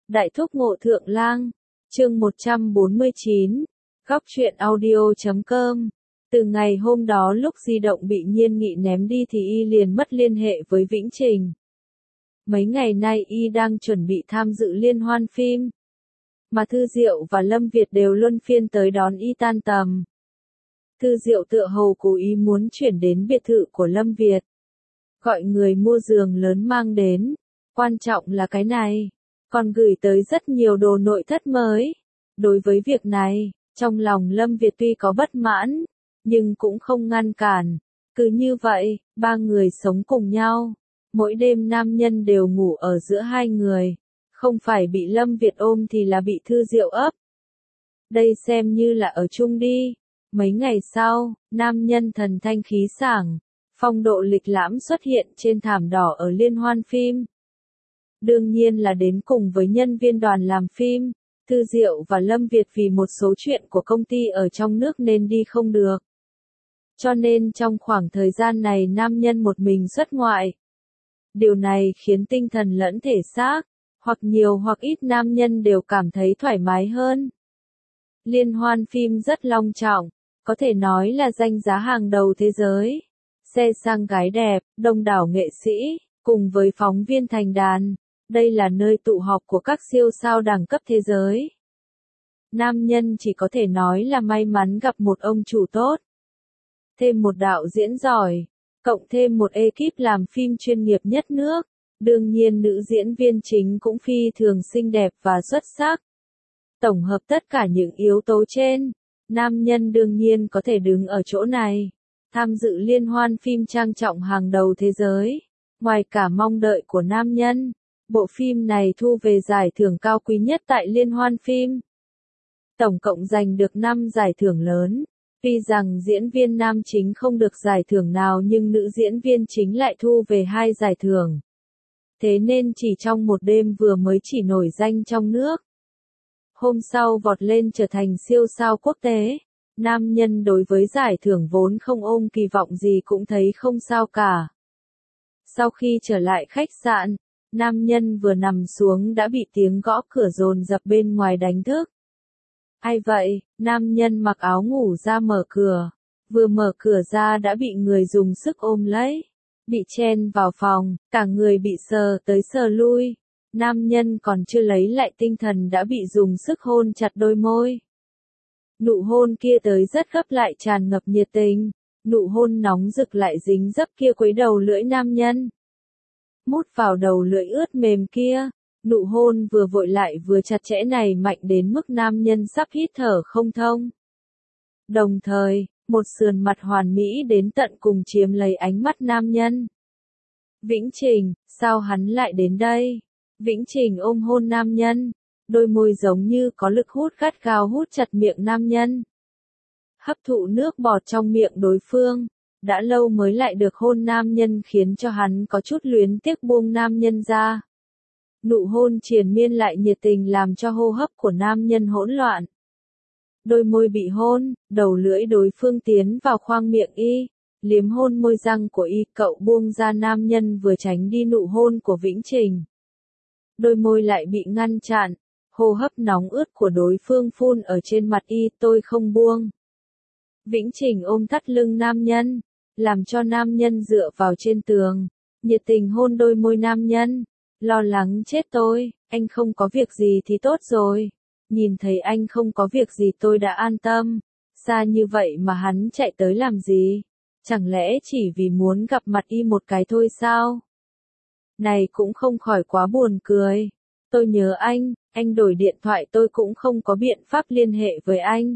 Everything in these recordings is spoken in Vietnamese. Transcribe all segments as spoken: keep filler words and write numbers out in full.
Đại thúc ngộ thượng lang, chương một trăm bốn mươi chín, góc truyện audio chấm com. Từ ngày hôm đó lúc di động bị Nhiên Nghị ném đi thì y liền mất liên hệ với Vĩnh Trình. Mấy ngày nay y đang chuẩn bị tham dự liên hoan phim, mà Thư Diệu và Lâm Việt đều luân phiên tới đón y tan tầm. Thư Diệu tựa hồ cố ý muốn chuyển đến biệt thự của Lâm Việt, gọi người mua giường lớn mang đến, quan trọng là cái này, còn gửi tới rất nhiều đồ nội thất mới. Đối với việc này, trong lòng Lâm Việt tuy có bất mãn, nhưng cũng không ngăn cản. Cứ như vậy, ba người sống cùng nhau. Mỗi đêm nam nhân đều ngủ ở giữa hai người. Không phải bị Lâm Việt ôm thì là bị Thư Diệu ấp. Đây xem như là ở chung đi. Mấy ngày sau, nam nhân thần thanh khí sảng, phong độ lịch lãm xuất hiện trên thảm đỏ ở liên hoan phim. Đương nhiên là đến cùng với nhân viên đoàn làm phim. Thư Diệu và Lâm Việt vì một số chuyện của công ty ở trong nước nên đi không được. Cho nên trong khoảng thời gian này nam nhân một mình xuất ngoại. Điều này khiến tinh thần lẫn thể xác, hoặc nhiều hoặc ít nam nhân đều cảm thấy thoải mái hơn. Liên hoan phim rất long trọng, có thể nói là danh giá hàng đầu thế giới. Xe sang gái đẹp, đông đảo nghệ sĩ, cùng với phóng viên thành đàn. Đây là nơi tụ họp của các siêu sao đẳng cấp thế giới. Nam nhân chỉ có thể nói là may mắn gặp một ông chủ tốt. Thêm một đạo diễn giỏi, cộng thêm một ekip làm phim chuyên nghiệp nhất nước. Đương nhiên nữ diễn viên chính cũng phi thường xinh đẹp và xuất sắc. Tổng hợp tất cả những yếu tố trên, nam nhân đương nhiên có thể đứng ở chỗ này, tham dự liên hoan phim trang trọng hàng đầu thế giới. Ngoài cả mong đợi của nam nhân, bộ phim này thu về giải thưởng cao quý nhất tại liên hoan phim. Tổng cộng giành được năm giải thưởng lớn. Tuy rằng diễn viên nam chính không được giải thưởng nào nhưng nữ diễn viên chính lại thu về hai giải thưởng. Thế nên chỉ trong một đêm vừa mới chỉ nổi danh trong nước. Hôm sau vọt lên trở thành siêu sao quốc tế. Nam nhân đối với giải thưởng vốn không ôm kỳ vọng gì cũng thấy không sao cả. Sau khi trở lại khách sạn, nam nhân vừa nằm xuống đã bị tiếng gõ cửa dồn dập bên ngoài đánh thức. Ai vậy? Nam nhân mặc áo ngủ ra mở cửa. Vừa mở cửa ra đã bị người dùng sức ôm lấy. Bị chen vào phòng, cả người bị sờ tới sờ lui. Nam nhân còn chưa lấy lại tinh thần đã bị dùng sức hôn chặt đôi môi. Nụ hôn kia tới rất gấp lại tràn ngập nhiệt tình. Nụ hôn nóng rực lại dính dấp kia quấy đầu lưỡi nam nhân. Mút vào đầu lưỡi ướt mềm kia. Nụ hôn vừa vội lại vừa chặt chẽ này mạnh đến mức nam nhân sắp hít thở không thông. Đồng thời, một sườn mặt hoàn mỹ đến tận cùng chiếm lấy ánh mắt nam nhân. Vĩnh Trình, sao hắn lại đến đây? Vĩnh Trình ôm hôn nam nhân, đôi môi giống như có lực hút gắt gao hút chặt miệng nam nhân. Hấp thụ nước bọt trong miệng đối phương, đã lâu mới lại được hôn nam nhân khiến cho hắn có chút luyến tiếc buông nam nhân ra. Nụ hôn triền miên lại nhiệt tình làm cho hô hấp của nam nhân hỗn loạn. Đôi môi bị hôn, đầu lưỡi đối phương tiến vào khoang miệng y, liếm hôn môi răng của y, cậu buông ra nam nhân vừa tránh đi nụ hôn của Vĩnh Trình. Đôi môi lại bị ngăn chặn, hô hấp nóng ướt của đối phương phun ở trên mặt y, tôi không buông. Vĩnh Trình ôm thắt lưng nam nhân, làm cho nam nhân dựa vào trên tường, nhiệt tình hôn đôi môi nam nhân. Lo lắng chết tôi, anh không có việc gì thì tốt rồi. Nhìn thấy anh không có việc gì tôi đã an tâm. Xa như vậy mà hắn chạy tới làm gì? Chẳng lẽ chỉ vì muốn gặp mặt y một cái thôi sao? Này cũng không khỏi quá buồn cười. Tôi nhớ anh, anh đổi điện thoại tôi cũng không có biện pháp liên hệ với anh.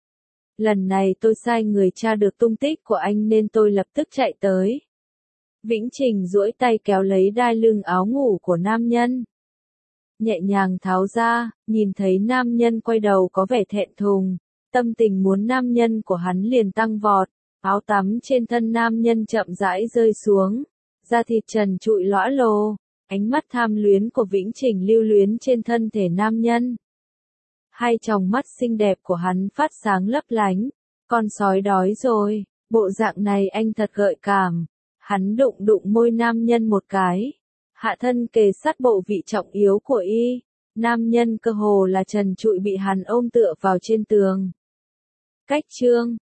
Lần này tôi sai người tra được tung tích của anh nên tôi lập tức chạy tới. Vĩnh Trình duỗi tay kéo lấy đai lưng áo ngủ của nam nhân. Nhẹ nhàng tháo ra, nhìn thấy nam nhân quay đầu có vẻ thẹn thùng. Tâm tình muốn nam nhân của hắn liền tăng vọt. Áo tắm trên thân nam nhân chậm rãi rơi xuống. Da thịt trần trụi lõa lồ. Ánh mắt tham luyến của Vĩnh Trình lưu luyến trên thân thể nam nhân. Hai tròng mắt xinh đẹp của hắn phát sáng lấp lánh. Con sói đói rồi, bộ dạng này anh thật gợi cảm. Hắn đụng đụng môi nam nhân một cái. Hạ thân kề sát bộ vị trọng yếu của y. Nam nhân cơ hồ là trần trụi bị hắn ôm tựa vào trên tường. Cách chương